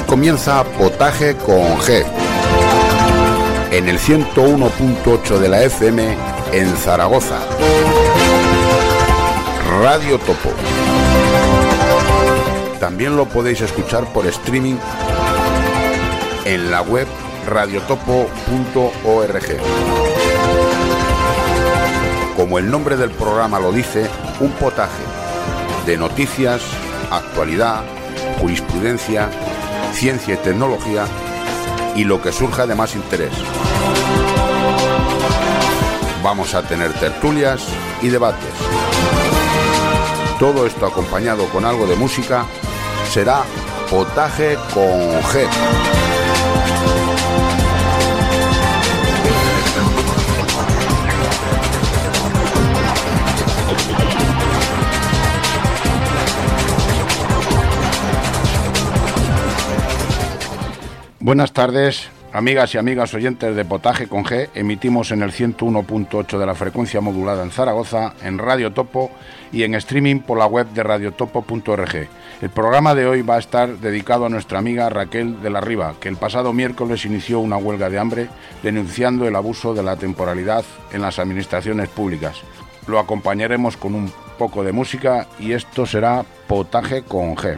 comienza Potaje con G, en el 101.8 de la FM en Zaragoza. Radio Topo. También lo podéis escuchar por streaming en la web radiotopo.org. Como el nombre del programa lo dice, un potaje de noticias, actualidad, jurisprudencia, ciencia y tecnología y lo que surja de más interés. Vamos a tener tertulias y debates. Todo esto acompañado con algo de música será Potaje con G. Buenas tardes, amigas y amigas oyentes de Potaje con G. Emitimos en el 101.8 de la frecuencia modulada en Zaragoza, en Radio Topo y en streaming por la web de radiotopo.org. El programa de hoy va a estar dedicado a nuestra amiga Raquel de la Riva, que el pasado miércoles inició una huelga de hambre denunciando el abuso de la temporalidad en las administraciones públicas. Lo acompañaremos con un poco de música y esto será Potaje con G.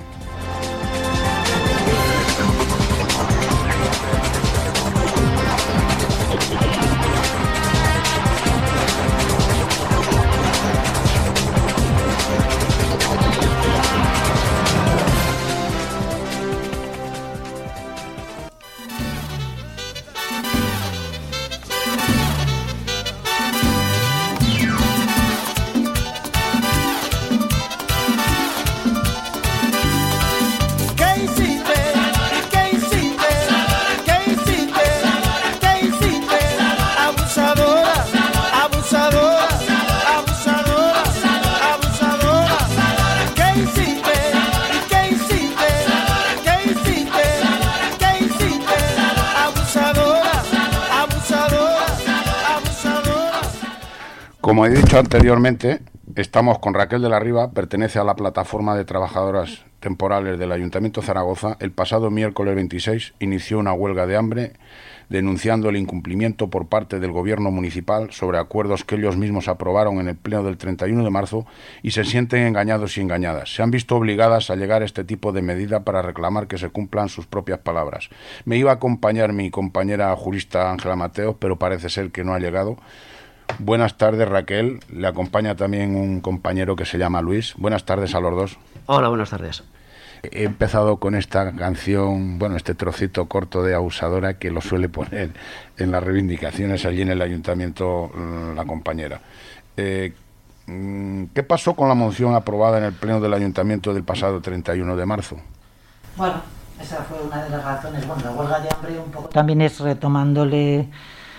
Como he dicho anteriormente, estamos con Raquel de la Riva, pertenece a la plataforma de trabajadoras temporales del Ayuntamiento de Zaragoza. El pasado miércoles 26 inició una huelga de hambre denunciando el incumplimiento por parte del gobierno municipal sobre acuerdos que ellos mismos aprobaron en el pleno del 31 de marzo y se sienten engañados y engañadas. Se han visto obligadas a llegar a este tipo de medida para reclamar que se cumplan sus propias palabras. Me iba a acompañar mi compañera jurista Ángela Mateos, pero parece ser que no ha llegado. Buenas tardes, Raquel. Le acompaña también un compañero que se llama Luis. Buenas tardes a los dos. Hola, buenas tardes. He empezado con esta canción, este trocito corto de Abusadora, que lo suele poner en las reivindicaciones allí en el ayuntamiento la compañera. ¿Qué pasó con la moción aprobada en el pleno del ayuntamiento del pasado 31 de marzo? Bueno, esa fue una de las razones. La huelga de hambre un poco también es retomándole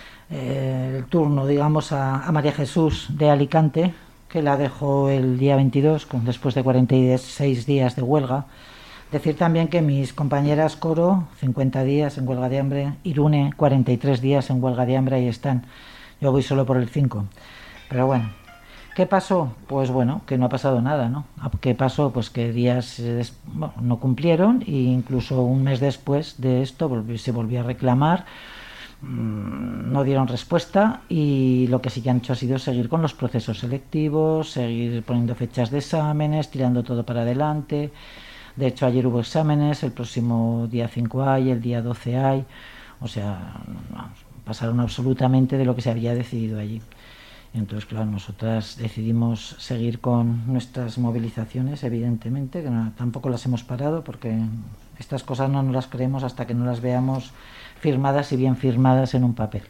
el turno, digamos, a María Jesús de Alicante, que la dejó el día 22, después de 46 días de huelga. Decir también que mis compañeras Coro, 50 días en huelga de hambre, Irune, 43 días en huelga de hambre, ahí están. Yo voy solo por el 5. Pero bueno, ¿qué pasó? Pues bueno, que no ha pasado nada, ¿no? ¿Qué pasó? Pues que días no cumplieron e incluso un mes después de esto se volvió a reclamar. No dieron respuesta y lo que sí que han hecho ha sido seguir con los procesos selectivos, seguir poniendo fechas de exámenes, tirando todo para adelante. De hecho, ayer hubo exámenes, el próximo día 5 hay, el día 12 hay. O sea, pasaron absolutamente de lo que se había decidido allí. Entonces, claro, nosotras decidimos seguir con nuestras movilizaciones, evidentemente, que tampoco las hemos parado porque estas cosas no nos las creemos hasta que no las veamos firmadas y bien firmadas en un papel.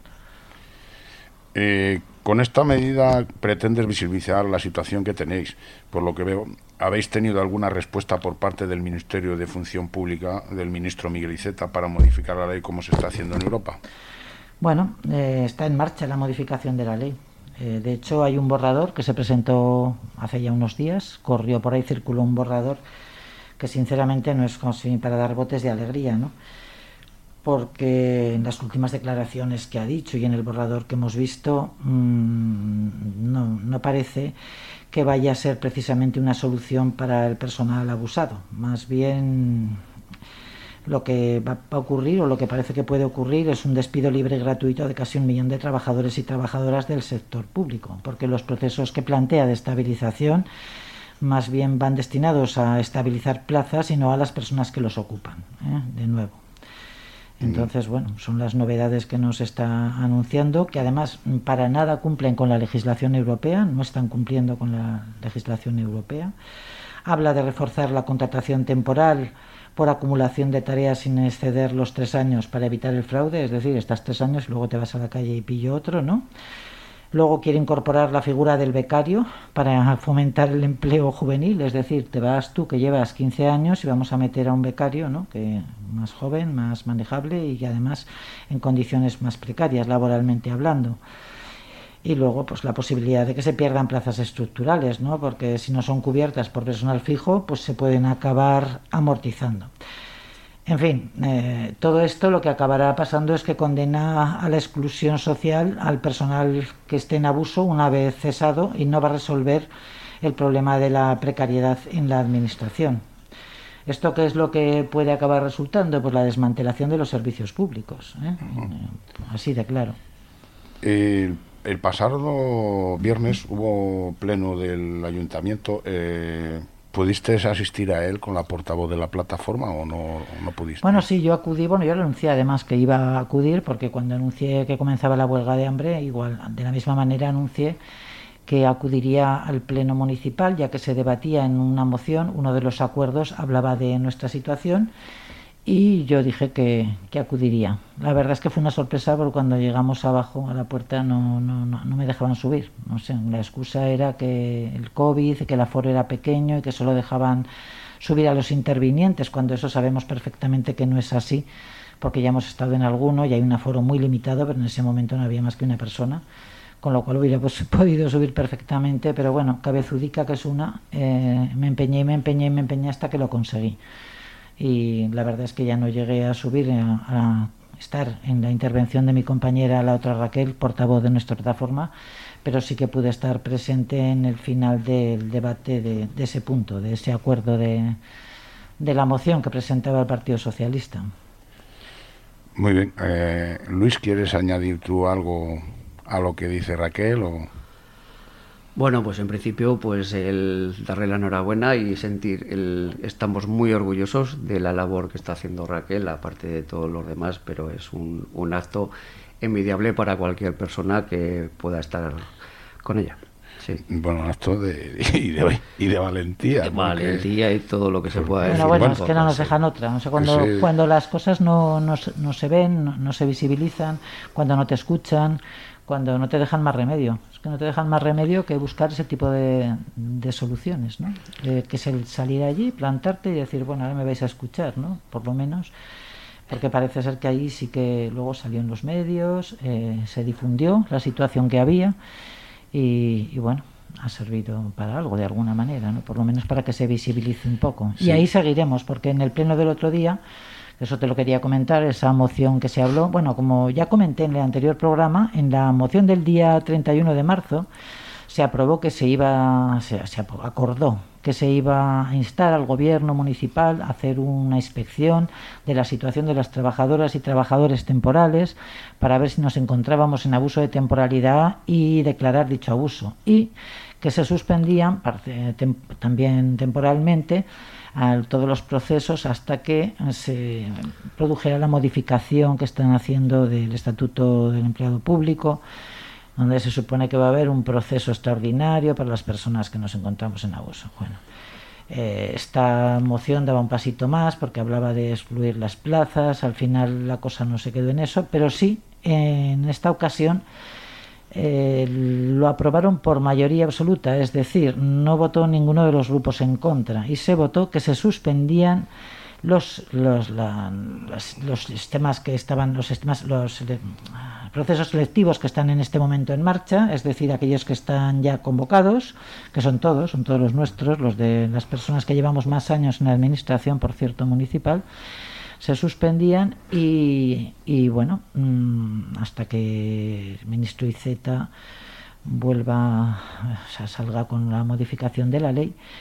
Con esta medida pretendes visibilizar la situación que tenéis. Por lo que veo, ¿habéis tenido alguna respuesta por parte del Ministerio de Función Pública, del ministro Miguel Iceta, para modificar la ley como se está haciendo en Europa? Bueno, está en marcha la modificación de la ley. De hecho, hay un borrador que se presentó hace ya unos días, corrió por ahí, circuló un borrador que sinceramente no es como si para dar botes de alegría, ¿no? Porque en las últimas declaraciones que ha dicho y en el borrador que hemos visto no parece que vaya a ser precisamente una solución para el personal abusado. Más bien lo que va a ocurrir, o lo que parece que puede ocurrir, es un despido libre y gratuito de casi 1 millón de trabajadores y trabajadoras del sector público, porque los procesos que plantea de estabilización más bien van destinados a estabilizar plazas y no a las personas que los ocupan, de nuevo. Entonces, bueno, son las novedades que nos está anunciando, que además para nada cumplen con la legislación europea, no están cumpliendo con la legislación europea. Habla de reforzar la contratación temporal por acumulación de tareas sin exceder los 3 años para evitar el fraude, es decir, estás 3 años y luego te vas a la calle y pillo otro, ¿no? Luego quiere incorporar la figura del becario para fomentar el empleo juvenil, es decir, te vas tú que llevas 15 años y vamos a meter a un becario, ¿no?, que más joven, más manejable y además en condiciones más precarias laboralmente hablando. Y luego pues la posibilidad de que se pierdan plazas estructurales, ¿no?, porque si no son cubiertas por personal fijo, pues se pueden acabar amortizando. En fin, todo esto lo que acabará pasando es que condena a la exclusión social al personal que esté en abuso una vez cesado, y no va a resolver el problema de la precariedad en la administración. ¿Esto qué es lo que puede acabar resultando? Pues la desmantelación de los servicios públicos, así de claro. El pasado viernes hubo pleno del ayuntamiento. ¿Pudiste asistir a él con la portavoz de la plataforma o no pudiste? Bueno, sí, yo acudí, yo lo anuncié además que iba a acudir, porque cuando anuncié que comenzaba la huelga de hambre, igual, de la misma manera anuncié que acudiría al pleno municipal, ya que se debatía en una moción, uno de los acuerdos hablaba de nuestra situación, y yo dije que acudiría. La verdad es que fue una sorpresa, porque cuando llegamos abajo a la puerta no me dejaban subir. No sé, la excusa era que el COVID, que el aforo era pequeño y que solo dejaban subir a los intervinientes, cuando eso sabemos perfectamente que no es así, porque ya hemos estado en alguno y hay un aforo muy limitado, pero en ese momento no había más que una persona, con lo cual hubiera podido subir perfectamente, pero bueno, cabezudica que es una, me empeñé hasta que lo conseguí. Y la verdad es que ya no llegué a subir, a estar en la intervención de mi compañera, la otra Raquel, portavoz de nuestra plataforma, pero sí que pude estar presente en el final del debate de ese punto, de ese acuerdo de la moción que presentaba el Partido Socialista. Muy bien. Luis, ¿quieres añadir tú algo a lo que dice Raquel? Bueno, pues en principio, pues darle la enhorabuena y estamos muy orgullosos de la labor que está haciendo Raquel, aparte de todos los demás, pero es un acto envidiable para cualquier persona que pueda estar con ella. Sí. Bueno, un acto y de valentía. De valentía y todo lo que se pueda decir. Bueno, es que no nos dejan otra. O sea, cuando las cosas no se ven, no se visibilizan, cuando no te escuchan, cuando no te dejan más remedio. Es que no te dejan más remedio que buscar ese tipo de soluciones, ¿no? Que es el salir allí, plantarte y decir, bueno, ahora me vais a escuchar, ¿no? Por lo menos, porque parece ser que ahí sí que luego salió en los medios, se difundió la situación que había y bueno, ha servido para algo de alguna manera, ¿no? Por lo menos para que se visibilice un poco. Sí. Y ahí seguiremos, porque en el pleno del otro día, eso te lo quería comentar, esa moción que se habló, bueno, como ya comenté en el anterior programa, en la moción del día 31 de marzo se aprobó que se acordó que se iba a instar al gobierno municipal a hacer una inspección de la situación de las trabajadoras y trabajadores temporales para ver si nos encontrábamos en abuso de temporalidad y declarar dicho abuso, y que se suspendían también temporalmente todos los procesos hasta que se produjera la modificación que están haciendo del Estatuto del Empleado Público, donde se supone que va a haber un proceso extraordinario para las personas que nos encontramos en abuso. Bueno, esta moción daba un pasito más porque hablaba de excluir las plazas. Al final la cosa no se quedó en eso, pero sí, en esta ocasión lo aprobaron por mayoría absoluta, es decir, no votó ninguno de los grupos en contra y se votó que se suspendían los sistemas que estaban, los procesos selectivos que están en este momento en marcha, es decir, aquellos que están ya convocados, que son todos los nuestros, los de las personas que llevamos más años en la administración, por cierto, municipal, se suspendían y bueno, hasta que el ministro Iceta salga con la modificación de la ley,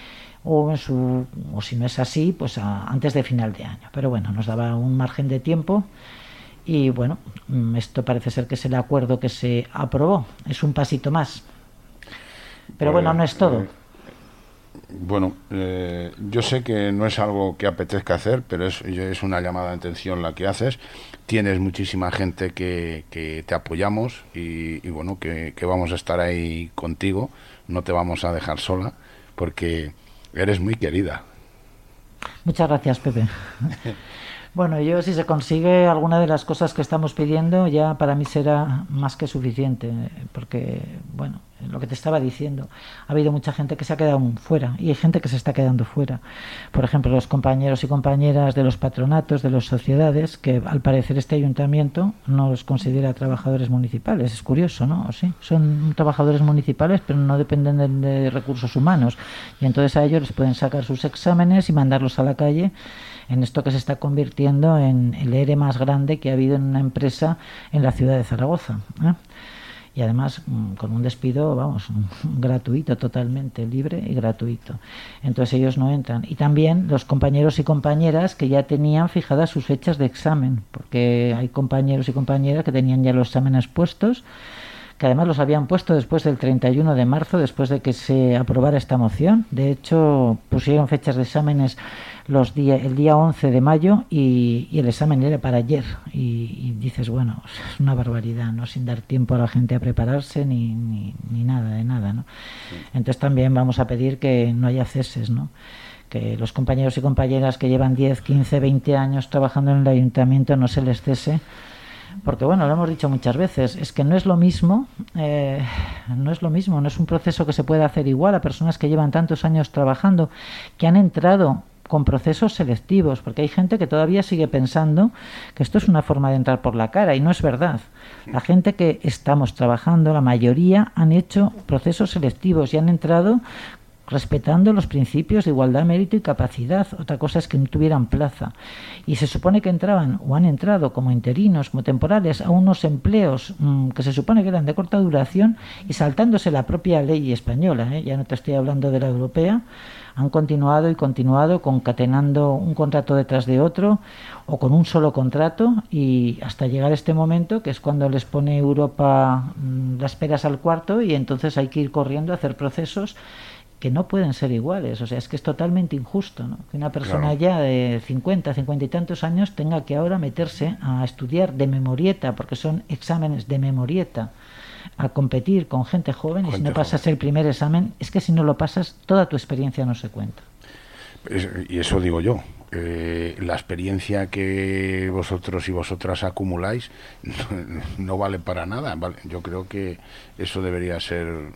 o si no es así, pues antes de final de año. Pero bueno, nos daba un margen de tiempo y bueno, esto parece ser que es el acuerdo que se aprobó. Es un pasito más. Pero bueno, no es todo. Bueno, yo sé que no es algo que apetezca hacer, pero es una llamada de atención la que haces. Tienes muchísima gente que te apoyamos y bueno, que vamos a estar ahí contigo. No te vamos a dejar sola porque eres muy querida. Muchas gracias, Pepe. Bueno, yo si se consigue alguna de las cosas que estamos pidiendo, ya para mí será más que suficiente, porque, bueno, lo que te estaba diciendo, ha habido mucha gente que se ha quedado fuera y hay gente que se está quedando fuera. Por ejemplo, los compañeros y compañeras de los patronatos, de las sociedades, que al parecer este ayuntamiento no los considera trabajadores municipales. Es curioso, ¿no? ¿O sí? Son trabajadores municipales, pero no dependen de recursos humanos. Y entonces a ellos les pueden sacar sus exámenes y mandarlos a la calle en esto que se está convirtiendo en el ERE más grande que ha habido en una empresa en la ciudad de Zaragoza, ¿eh? Y además con un despido, vamos, gratuito, totalmente libre y gratuito. Entonces ellos no entran. Y también los compañeros y compañeras que ya tenían fijadas sus fechas de examen, porque hay compañeros y compañeras que tenían ya los exámenes puestos, que además los habían puesto después del 31 de marzo, después de que se aprobara esta moción. De hecho, pusieron fechas de exámenes el día 11 de mayo y el examen era para ayer. Y dices, bueno, es una barbaridad, ¿no? Sin dar tiempo a la gente a prepararse ni nada de nada, ¿no? Entonces también vamos a pedir que no haya ceses, ¿no? Que los compañeros y compañeras que llevan 10, 15, 20 años trabajando en el ayuntamiento no se les cese. Porque bueno, lo hemos dicho muchas veces, es que no es lo mismo, no es un proceso que se pueda hacer igual a personas que llevan tantos años trabajando, que han entrado con procesos selectivos, porque hay gente que todavía sigue pensando que esto es una forma de entrar por la cara y no es verdad. La gente que estamos trabajando, la mayoría han hecho procesos selectivos y han entrado respetando los principios de igualdad, mérito y capacidad. Otra cosa es que no tuvieran plaza. Y se supone que entraban o han entrado como interinos, como temporales, a unos empleos que se supone que eran de corta duración y saltándose la propia ley española, ya no te estoy hablando de la europea, han continuado y continuado concatenando un contrato detrás de otro o con un solo contrato y hasta llegar a este momento que es cuando les pone Europa las peras al cuarto y entonces hay que ir corriendo a hacer procesos que no pueden ser iguales. O sea, es que es totalmente injusto, ¿no? Que una persona ya de 50 y tantos años tenga que ahora meterse a estudiar de memorieta, porque son exámenes de memorieta, a competir con gente joven y si no pasas el primer examen, es que si no lo pasas, toda tu experiencia no se cuenta. Y eso digo yo. La experiencia que vosotros y vosotras acumuláis no vale para nada. ¿Vale? Yo creo que eso debería ser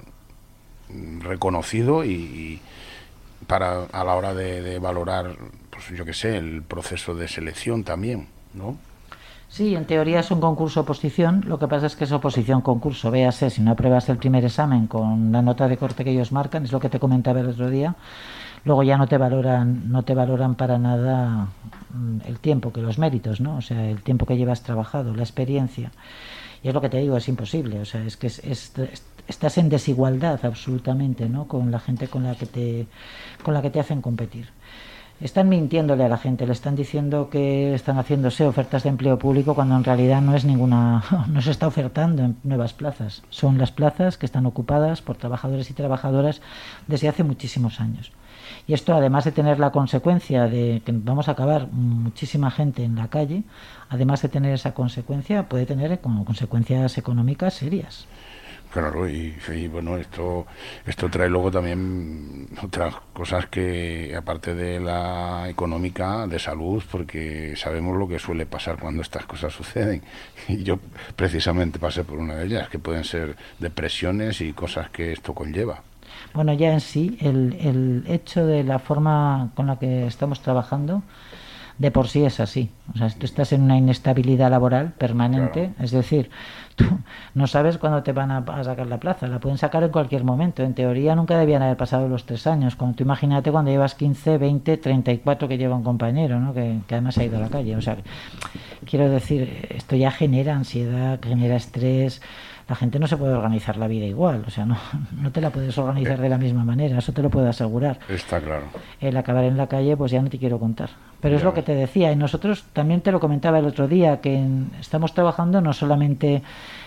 reconocido y para a la hora de valorar, pues yo qué sé, el proceso de selección también, ¿no? Sí, en teoría es un concurso-oposición, lo que pasa es que es oposición-concurso, véase, si no apruebas el primer examen con la nota de corte que ellos marcan, es lo que te comentaba el otro día, luego ya no te valoran para nada el tiempo, que los méritos, ¿no? O sea, el tiempo que llevas trabajado, la experiencia. Y es lo que te digo, es imposible, o sea, es que estás en desigualdad absolutamente, ¿no? Con la gente con la que te hacen competir. Están mintiéndole a la gente, le están diciendo que están haciéndose ofertas de empleo público cuando en realidad no se está ofertando en nuevas plazas. Son las plazas que están ocupadas por trabajadores y trabajadoras desde hace muchísimos años. Y esto, además de tener la consecuencia de que vamos a acabar muchísima gente en la calle, además de tener esa consecuencia, puede tener como consecuencias económicas serias. Claro, y bueno, esto trae luego también otras cosas que, aparte de la económica, de salud, porque sabemos lo que suele pasar cuando estas cosas suceden. Y yo precisamente pasé por una de ellas, que pueden ser depresiones y cosas que esto conlleva. Bueno, ya en sí, el hecho de la forma con la que estamos trabajando, de por sí es así. O sea, tú estás en una inestabilidad laboral permanente, claro. Es decir, tú no sabes cuándo te van a sacar la plaza, la pueden sacar en cualquier momento. En teoría nunca debían haber pasado los 3 años. Cuando tú imagínate cuando llevas 15, 20, 34 que lleva un compañero, ¿no? Que además ha ido a la calle. O sea, quiero decir, esto ya genera ansiedad, genera estrés. La gente no se puede organizar la vida igual, o sea, no te la puedes organizar de la misma manera, eso te lo puedo asegurar. Está claro. El acabar en la calle, pues ya no te quiero contar. Pero es Ya lo que te decía, y nosotros también te lo comentaba el otro día, que estamos trabajando no solamente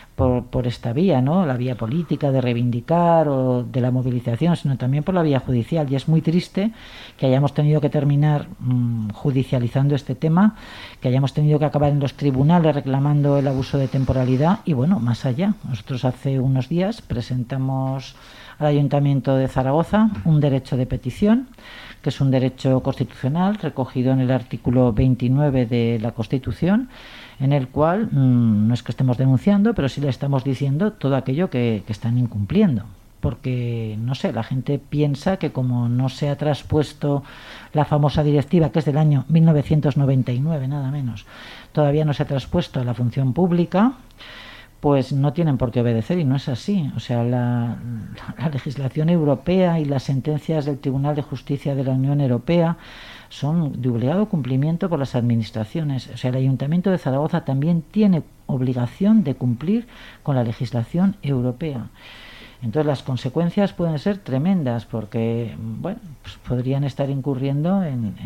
por esta vía, ¿no? La vía política de reivindicar o de la movilización, sino también por la vía judicial. Y es muy triste que hayamos tenido que terminar judicializando este tema, que hayamos tenido que acabar en los tribunales reclamando el abuso de temporalidad y, bueno, más allá. Nosotros hace unos días presentamos al Ayuntamiento de Zaragoza un derecho de petición, que es un derecho constitucional recogido en el artículo 29 de la Constitución, en el cual no es que estemos denunciando, pero sí le estamos diciendo todo aquello que están incumpliendo. Porque, no sé, la gente piensa que como no se ha traspuesto la famosa directiva, que es del año 1999, nada menos, todavía no se ha traspuesto a la función pública, pues no tienen por qué obedecer, y no es así. O sea, la legislación europea y las sentencias del Tribunal de Justicia de la Unión Europea son de obligado cumplimiento por las administraciones. O sea, el Ayuntamiento de Zaragoza también tiene obligación de cumplir con la legislación europea. Entonces las consecuencias pueden ser tremendas porque, bueno, pues podrían estar incurriendo en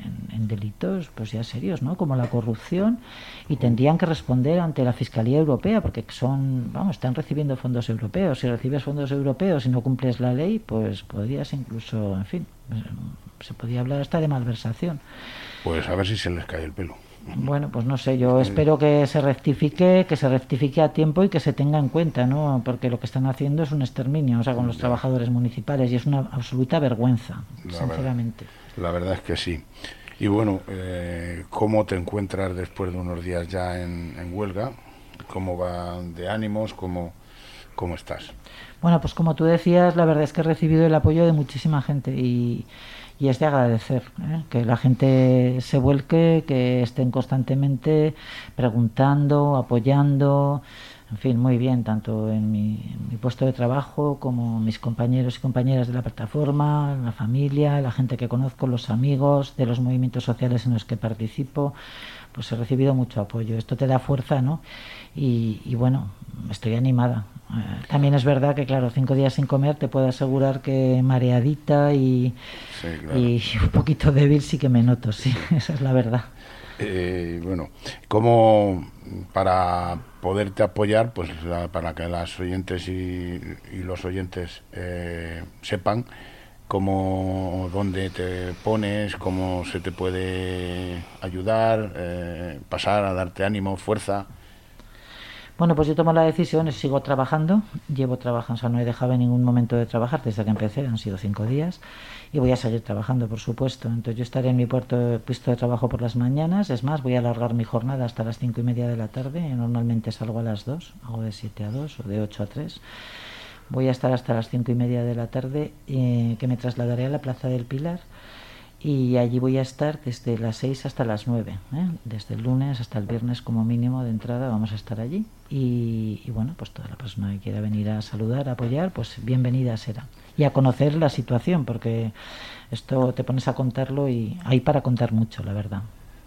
delitos pues ya serios, ¿no? Como la corrupción, y tendrían que responder ante la Fiscalía Europea porque están recibiendo fondos europeos. Si recibes fondos europeos y no cumples la ley, pues podrías incluso, en fin, se podría hablar hasta de malversación. Pues a ver si se les cae el pelo. Bueno, pues no sé, yo espero que se rectifique a tiempo y que se tenga en cuenta, ¿no? Porque lo que están haciendo es un exterminio, o sea, con los trabajadores municipales, y es una absoluta vergüenza, sinceramente. La verdad es que sí. Y bueno, ¿cómo te encuentras después de unos días ya en huelga? ¿Cómo van de ánimos? ¿Cómo estás? Bueno, pues como tú decías, la verdad es que he recibido el apoyo de muchísima gente y es de agradecer, que la gente se vuelque, que estén constantemente preguntando, apoyando, en fin, muy bien, tanto en mi puesto de trabajo como mis compañeros y compañeras de la plataforma, la familia, la gente que conozco, los amigos de los movimientos sociales en los que participo. Pues he recibido mucho apoyo. Esto te da fuerza, ¿no? Y bueno, estoy animada. También es verdad que, claro, 5 días sin comer te puedo asegurar que mareadita y un poquito débil sí que me noto, sí. Esa es la verdad. Bueno, ¿cómo para poderte apoyar, pues para que las oyentes y los oyentes sepan dónde te pones, cómo se te puede ayudar, pasar a darte ánimo, fuerza? Bueno, pues yo tomo la decisión, sigo trabajando, llevo trabajando, o sea, no he dejado en ningún momento de trabajar desde que empecé, han sido 5 días, y voy a seguir trabajando, por supuesto. Entonces yo estaré en mi puesto de trabajo por las mañanas, es más, voy a alargar mi jornada hasta las 5:30 de la tarde, normalmente salgo a las 2, hago de 7 a 2 o de 8 a 3. Voy a estar hasta las 5:30 de la tarde, que me trasladaré a la Plaza del Pilar, y allí voy a estar desde las 6 hasta las 9, desde el lunes hasta el viernes como mínimo de entrada vamos a estar allí, y bueno, pues toda la persona que quiera venir a saludar, a apoyar, pues bienvenida será, y a conocer la situación, porque esto te pones a contarlo y hay para contar mucho, la verdad.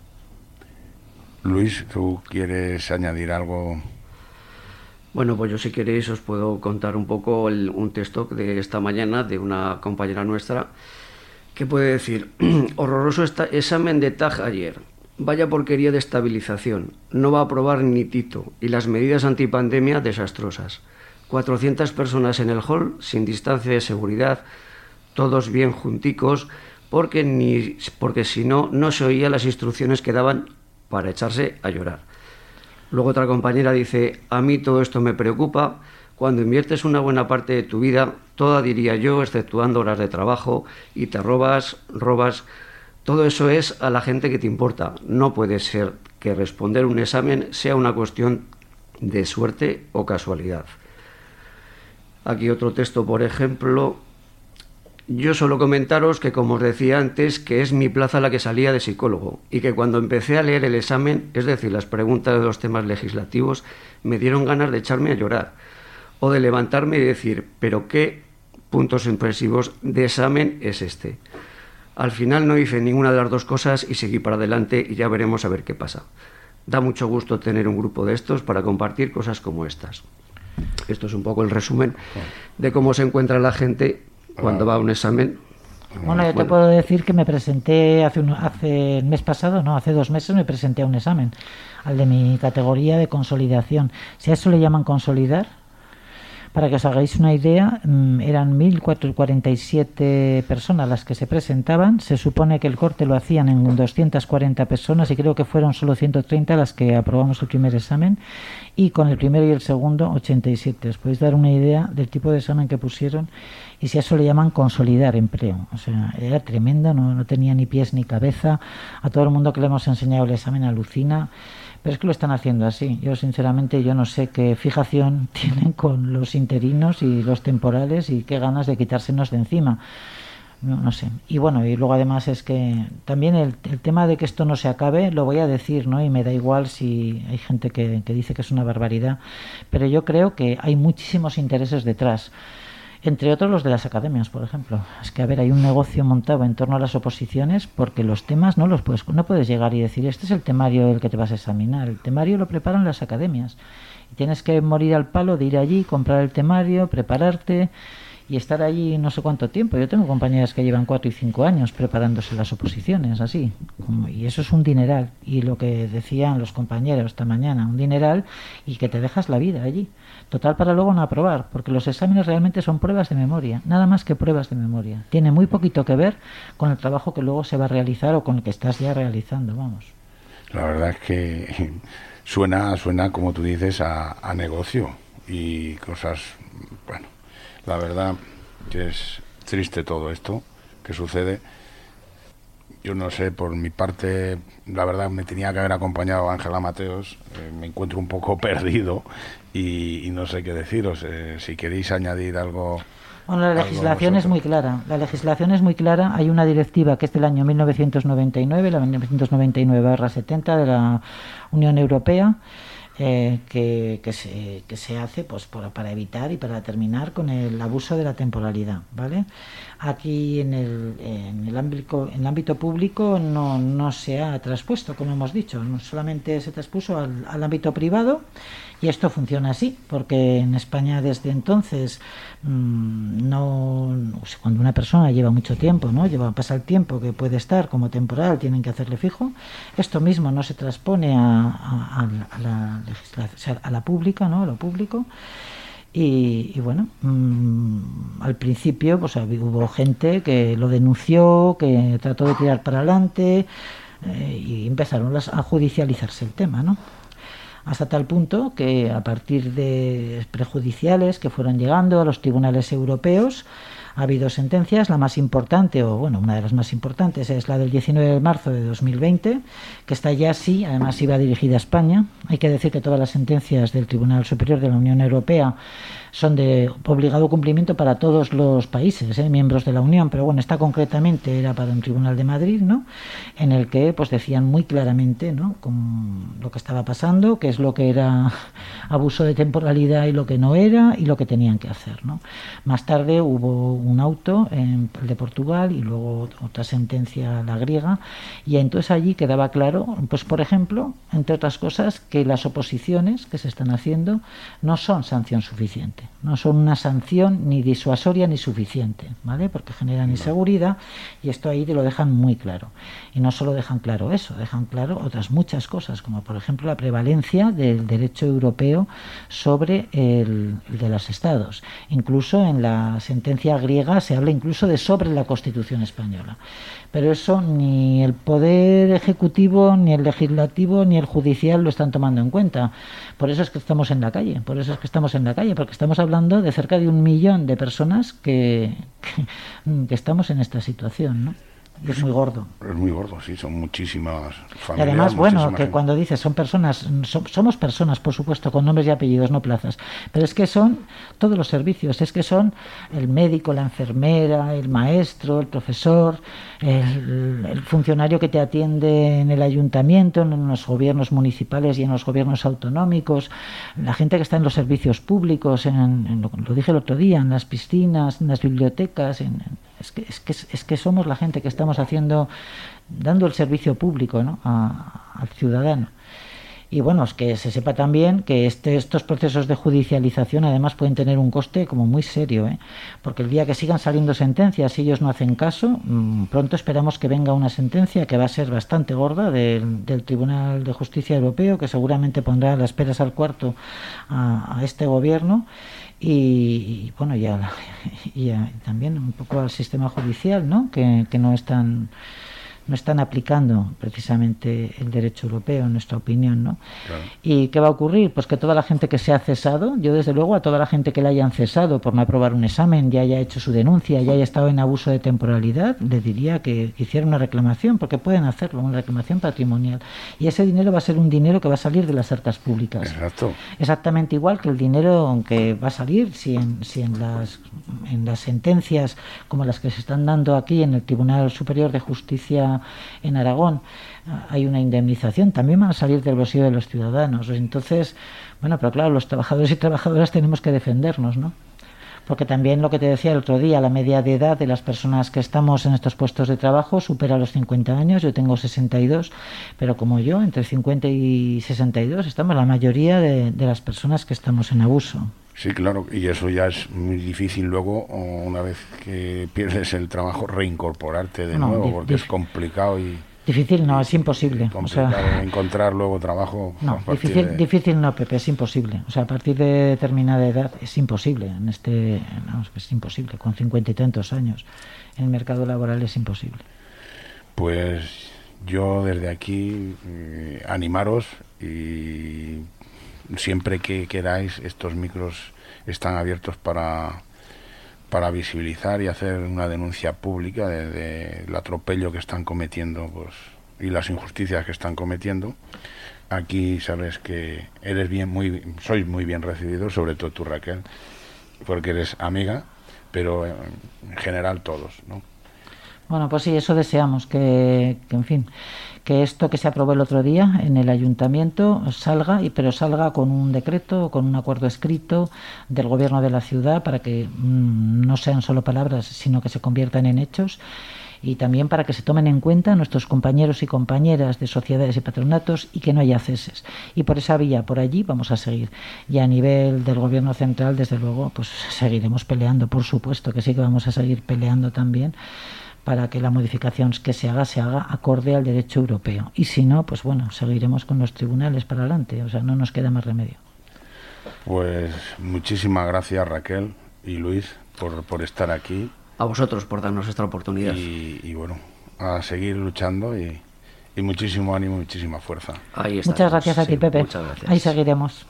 Luis, ¿tú quieres añadir algo? Bueno, pues yo, si queréis, os puedo contar un poco un texto de esta mañana de una compañera nuestra que puede decir: horroroso examen de TAG ayer, vaya porquería de estabilización, no va a aprobar ni Tito, y las medidas antipandemia desastrosas, 400 personas en el hall sin distancia de seguridad, todos bien junticos, porque si no se oían las instrucciones que daban para echarse a llorar. Luego otra compañera dice: a mí todo esto me preocupa. Cuando inviertes una buena parte de tu vida, toda, diría yo, exceptuando horas de trabajo, y te robas, todo eso es a la gente que te importa. No puede ser que responder un examen sea una cuestión de suerte o casualidad. Aquí otro texto, por ejemplo: yo solo comentaros que, como os decía antes, que es mi plaza la que salía de psicólogo, y que cuando empecé a leer el examen, es decir, las preguntas de los temas legislativos, me dieron ganas de echarme a llorar, o de levantarme y decir: pero qué puntos impresivos de examen es este. Al final no hice ninguna de las dos cosas y seguí para adelante, y ya veremos a ver qué pasa. da mucho gusto tener un grupo de estos para compartir cosas como estas. Esto es un poco el resumen de cómo se encuentra la gente cuando va a un examen. Bueno, yo te puedo decir que me presenté hace el mes pasado, no, hace 2 meses me presenté a un examen, al de mi categoría de consolidación. Si a eso le llaman consolidar, para que os hagáis una idea, eran 1.047 personas las que se presentaban. Se supone que el corte lo hacían en 240 personas y creo que fueron solo 130 las que aprobamos el primer examen, y con el primero y el segundo 87. Os podéis dar una idea del tipo de examen que pusieron, y si a eso le llaman consolidar empleo. O sea, era tremendo, no tenía ni pies ni cabeza. A todo el mundo que le hemos enseñado el examen alucina. Pero es que lo están haciendo así. Yo sinceramente no sé qué fijación tienen con los interinos y los temporales y qué ganas de quitársenos de encima. No sé. Y bueno, y luego además es que también el tema de que esto no se acabe, lo voy a decir, ¿no? Y me da igual si hay gente que dice que es una barbaridad, pero yo creo que hay muchísimos intereses detrás. Entre otros los de las academias, por ejemplo. Es que, a ver, hay un negocio montado en torno a las oposiciones porque los temas no puedes llegar y decir, este es el temario del que te vas a examinar. El temario lo preparan las academias. Y tienes que morir al palo de ir allí, comprar el temario, prepararte y estar allí no sé cuánto tiempo. Yo tengo compañeras que llevan 4 y 5 años preparándose las oposiciones, así. Y eso es un dineral. Y lo que decían los compañeros esta mañana, un dineral, y que te dejas la vida allí. Total, para luego no aprobar, porque los exámenes realmente son pruebas de memoria, nada más que pruebas de memoria. Tiene muy poquito que ver con el trabajo que luego se va a realizar o con el que estás ya realizando, vamos. La verdad es que suena como tú dices, a negocio y cosas, bueno, la verdad que es triste todo esto que sucede. Yo no sé, por mi parte, la verdad me tenía que haber acompañado Ángela Mateos, me encuentro un poco perdido y no sé qué deciros. Si queréis añadir algo... Bueno, la legislación es muy clara. La legislación es muy clara. Hay una directiva que es del año 1999, la 1999/70 de la Unión Europea, que se hace pues para evitar y para terminar con el abuso de la temporalidad, ¿vale? Aquí en el ámbito público no se ha traspuesto, como hemos dicho, no solamente se traspuso al ámbito privado, y esto funciona así, porque en España desde entonces cuando una persona lleva mucho tiempo, pasa el tiempo que puede estar como temporal, tienen que hacerle fijo. Esto mismo no se transpone a la legislación, o sea, a la pública, ¿no? A lo público. Y bueno, al principio pues hubo gente que lo denunció, que trató de tirar para adelante, y empezaron a judicializarse el tema, ¿no? Hasta tal punto que a partir de prejudiciales que fueron llegando a los tribunales europeos, ha habido sentencias. La más importante, una de las más importantes, es la del 19 de marzo de 2020, que está ya sí, además iba dirigida a España. Hay que decir que todas las sentencias del Tribunal Superior de la Unión Europea son de obligado cumplimiento para todos los países, miembros de la Unión, pero bueno, esta concretamente era para un tribunal de Madrid, ¿no? En el que pues decían muy claramente, ¿no?, con lo que estaba pasando, qué es lo que era abuso de temporalidad y lo que no era, y lo que tenían que hacer, ¿no? Más tarde hubo un auto, el de Portugal, y luego otra sentencia, la griega, y entonces allí quedaba claro, pues por ejemplo, entre otras cosas, que las oposiciones que se están haciendo no son sanción suficiente. No son una sanción ni disuasoria ni suficiente, ¿vale? Porque generan inseguridad, y esto ahí te lo dejan muy claro. Y no solo dejan claro eso, dejan claro otras muchas cosas, como por ejemplo la prevalencia del derecho europeo sobre el de los estados. Incluso en la sentencia griega se habla incluso de sobre la Constitución española. Pero eso ni el Poder Ejecutivo, ni el Legislativo, ni el Judicial lo están tomando en cuenta. Por eso es que estamos en la calle, porque estamos hablando de cerca de 1 millón de personas que estamos en esta situación, ¿no? Y es muy gordo. Es muy gordo, sí, son muchísimas familias. Y además, bueno, que gente. cuando dices son personas, somos personas, por supuesto, con nombres y apellidos, no plazas, pero es que son todos los servicios, es que son el médico, la enfermera, el maestro, el profesor, el funcionario que te atiende en el ayuntamiento, en los gobiernos municipales y en los gobiernos autonómicos, la gente que está en los servicios públicos, lo dije el otro día, en las piscinas, en las bibliotecas, es que somos la gente que estamos dando el servicio público, ¿no?, al ciudadano. Y bueno, es que se sepa también que estos procesos de judicialización además pueden tener un coste como muy serio, porque el día que sigan saliendo sentencias, si ellos no hacen caso, pronto esperamos que venga una sentencia que va a ser bastante gorda del Tribunal de Justicia Europeo, que seguramente pondrá las peras al cuarto a este gobierno y bueno, y también un poco al sistema judicial, ¿no? Que no están aplicando precisamente el derecho europeo, en nuestra opinión, ¿no? Claro. ¿Y qué va a ocurrir? Pues que toda la gente que se ha cesado, yo desde luego a toda la gente que le hayan cesado por no aprobar un examen, ya haya hecho su denuncia, ya haya estado en abuso de temporalidad, le diría que hiciera una reclamación, porque pueden hacerlo, una reclamación patrimonial. Y ese dinero va a ser un dinero que va a salir de las arcas públicas. Exacto. Exactamente igual que el dinero que va a salir si en las sentencias como las que se están dando aquí en el Tribunal Superior de Justicia en Aragón hay una indemnización, también van a salir del bolsillo de los ciudadanos. Entonces, bueno, pero claro, los trabajadores y trabajadoras tenemos que defendernos, ¿no? Porque también lo que te decía el otro día, la media de edad de las personas que estamos en estos puestos de trabajo supera los 50 años, yo tengo 62, pero como yo, entre 50 y 62, estamos la mayoría de las personas que estamos en abuso. Sí, claro, y eso ya es muy difícil luego, una vez que pierdes el trabajo, reincorporarte de nuevo, porque es complicado y... Difícil no, es imposible. Complicado encontrar luego trabajo. No, difícil no, Pepe, es imposible. O sea, a partir de determinada edad es imposible. Es imposible, con 50 y tantos años. En el mercado laboral es imposible. Pues yo desde aquí animaros y siempre que queráis, estos micros están abiertos para visibilizar y hacer una denuncia pública del atropello que están cometiendo, pues, y las injusticias que están cometiendo. Aquí sabes que sois muy bien recibidos, sobre todo tú, Raquel, porque eres amiga, pero en general todos, ¿no? Bueno, pues sí, eso deseamos, que en fin, que esto que se aprobó el otro día en el ayuntamiento salga, pero salga con un decreto, con un acuerdo escrito del gobierno de la ciudad para que no sean solo palabras, sino que se conviertan en hechos, y también para que se tomen en cuenta nuestros compañeros y compañeras de sociedades y patronatos y que no haya ceses. Y por esa vía, por allí, vamos a seguir. Y a nivel del gobierno central, desde luego, pues seguiremos peleando, por supuesto que sí que vamos a seguir peleando también, para que la modificación que se haga acorde al derecho europeo. Y si no, pues bueno, seguiremos con los tribunales para adelante, o sea, no nos queda más remedio. Pues muchísimas gracias, Raquel y Luis, por estar aquí. A vosotros por darnos esta oportunidad. Y bueno, a seguir luchando y muchísimo ánimo, muchísima fuerza. Ahí está. Muchas gracias a ti, Pepe. Muchas gracias. Ahí seguiremos.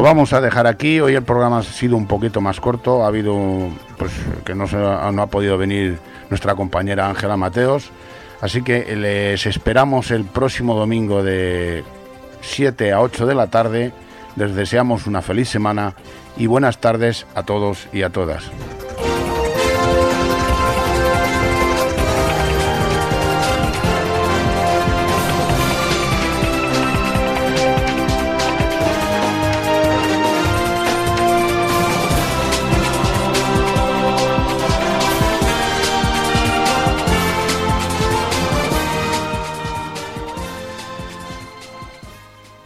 vamos a dejar aquí. Hoy el programa ha sido un poquito más corto. Ha habido, pues, que no ha podido venir nuestra compañera Ángela Mateos. Así que les esperamos el próximo domingo de 7 a 8 de la tarde. Les deseamos una feliz semana y buenas tardes a todos y a todas.